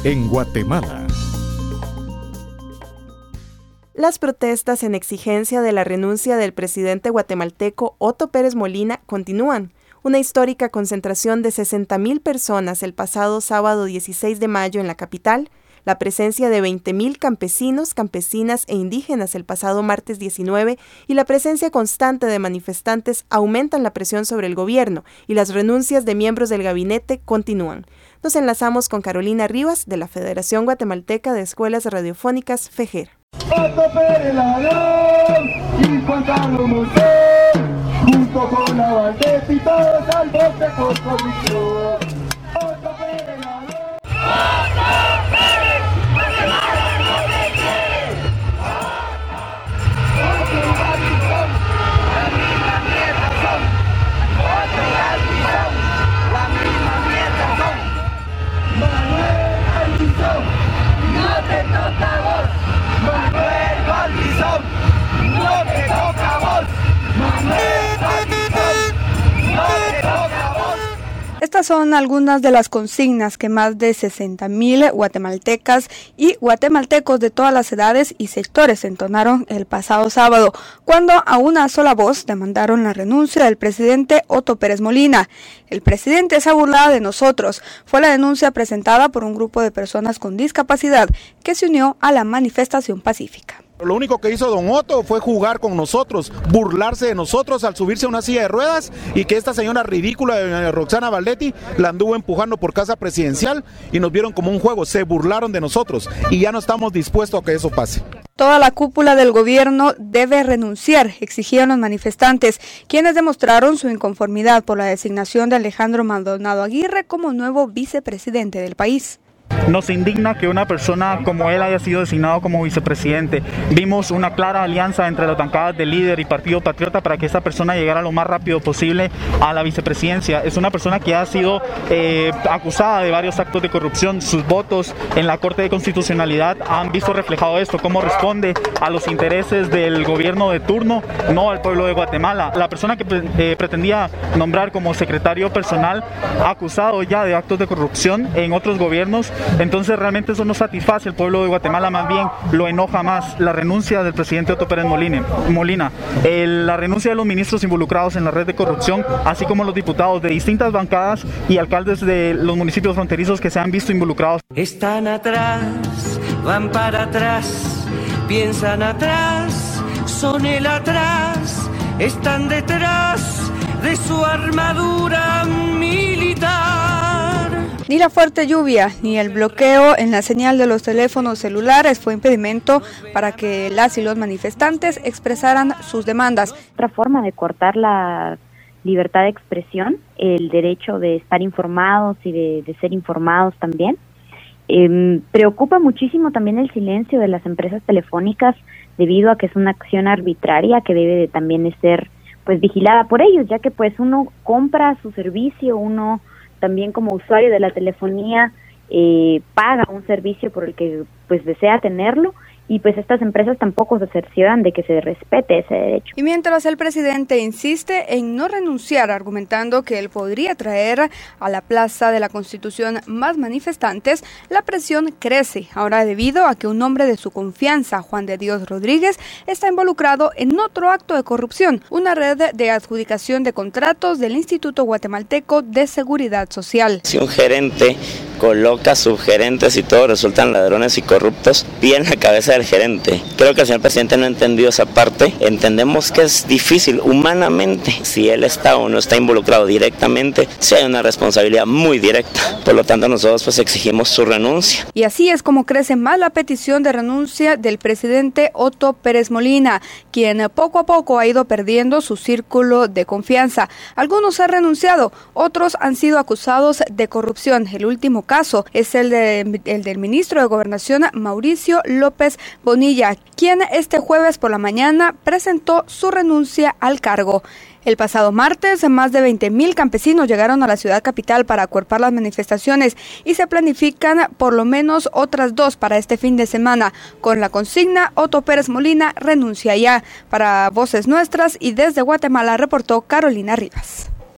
en Guatemala. Las protestas en exigencia de la renuncia del presidente guatemalteco Otto Pérez Molina continúan. Una histórica concentración de 60,000 personas el pasado sábado 16 de mayo en la capital, la presencia de 20,000 campesinos, campesinas e indígenas el pasado martes 19 y la presencia constante de manifestantes aumentan la presión sobre el gobierno y las renuncias de miembros del gabinete continúan. Nos enlazamos con Carolina Rivas de la Federación Guatemalteca de Escuelas Radiofónicas, FEGER. Otto Pérez ladrón y Juan Carlos Montes, junto con la Valdés y todos al bote por corrupción. Otto Pérez ladrón. Otto Pérez, Guatemala no te quiere. Otro Galvizón, la misma mierda son. Otro Galvizón, la misma mierda son. Manuel Galvizón, no te toca a vos. Manuel Galvizón, no te toca a vos. Manuel Galvizón, no te toca a vos. Estas son algunas de las consignas que más de 60,000 guatemaltecas y guatemaltecos de todas las edades y sectores entonaron el pasado sábado, cuando a una sola voz demandaron la renuncia del presidente Otto Pérez Molina. El presidente se ha burlado de nosotros, fue la denuncia presentada por un grupo de personas con discapacidad que se unió a la manifestación pacífica. Lo único que hizo don Otto fue jugar con nosotros, burlarse de nosotros al subirse a una silla de ruedas y que esta señora ridícula de Roxana Valdetti la anduvo empujando por casa presidencial y nos vieron como un juego, se burlaron de nosotros y ya no estamos dispuestos a que eso pase. Toda la cúpula del gobierno debe renunciar, exigieron los manifestantes, quienes demostraron su inconformidad por la designación de Alejandro Maldonado Aguirre como nuevo vicepresidente del país. Nos indigna que una persona como él haya sido designado como vicepresidente. Vimos una clara alianza entre las bancadas del líder y Partido Patriota para que esta persona llegara lo más rápido posible a la vicepresidencia. Es una persona que ha sido acusada de varios actos de corrupción. Sus votos en la Corte de Constitucionalidad han visto reflejado esto, cómo responde a los intereses del gobierno de turno, no al pueblo de Guatemala. La persona que pretendía nombrar como secretario personal, acusado ya de actos de corrupción en otros gobiernos. Entonces realmente eso no satisface al pueblo de Guatemala, más bien lo enoja más la renuncia del presidente Otto Pérez Molina, la renuncia de los ministros involucrados en la red de corrupción, así como los diputados de distintas bancadas y alcaldes de los municipios fronterizos que se han visto involucrados. Están atrás, van para atrás, piensan atrás, son el atrás, están detrás de su armadura militar. Ni la fuerte lluvia ni el bloqueo en la señal de los teléfonos celulares fue impedimento para que las y los manifestantes expresaran sus demandas. Otra forma de cortar la libertad de expresión, el derecho de estar informados y de ser informados también. Preocupa muchísimo también el silencio de las empresas telefónicas debido a que es una acción arbitraria que debe de también de ser pues vigilada por ellos, ya que pues uno compra su servicio, uno también como usuario de la telefonía paga un servicio por el que pues desea tenerlo y pues estas empresas tampoco se cercioran de que se respete ese derecho. Y mientras el presidente insiste en no renunciar, argumentando que él podría traer a la Plaza de la Constitución más manifestantes, la presión crece, ahora debido a que un hombre de su confianza, Juan de Dios Rodríguez, está involucrado en otro acto de corrupción, una red de adjudicación de contratos del Instituto Guatemalteco de Seguridad Social. Si un gerente coloca subgerentes y todos resultan ladrones y corruptos, bien la cabeza del gerente. Creo que el señor presidente no ha entendido esa parte. Entendemos que es difícil humanamente, si él está o no está involucrado directamente, si hay una responsabilidad muy directa. Por lo tanto, nosotros pues exigimos su renuncia. Y así es como crece más la petición de renuncia del presidente Otto Pérez Molina, quien poco a poco ha ido perdiendo su círculo de confianza. Algunos han renunciado, otros han sido acusados de corrupción. El último caso es el del ministro de Gobernación, Mauricio López Bonilla, quien este jueves por la mañana presentó su renuncia al cargo. El pasado martes, más de 20,000 campesinos llegaron a la ciudad capital para acuerpar las manifestaciones y se planifican por lo menos otras 2 para este fin de semana, con la consigna Otto Pérez Molina renuncia ya. Para Voces Nuestras y desde Guatemala reportó Carolina Rivas.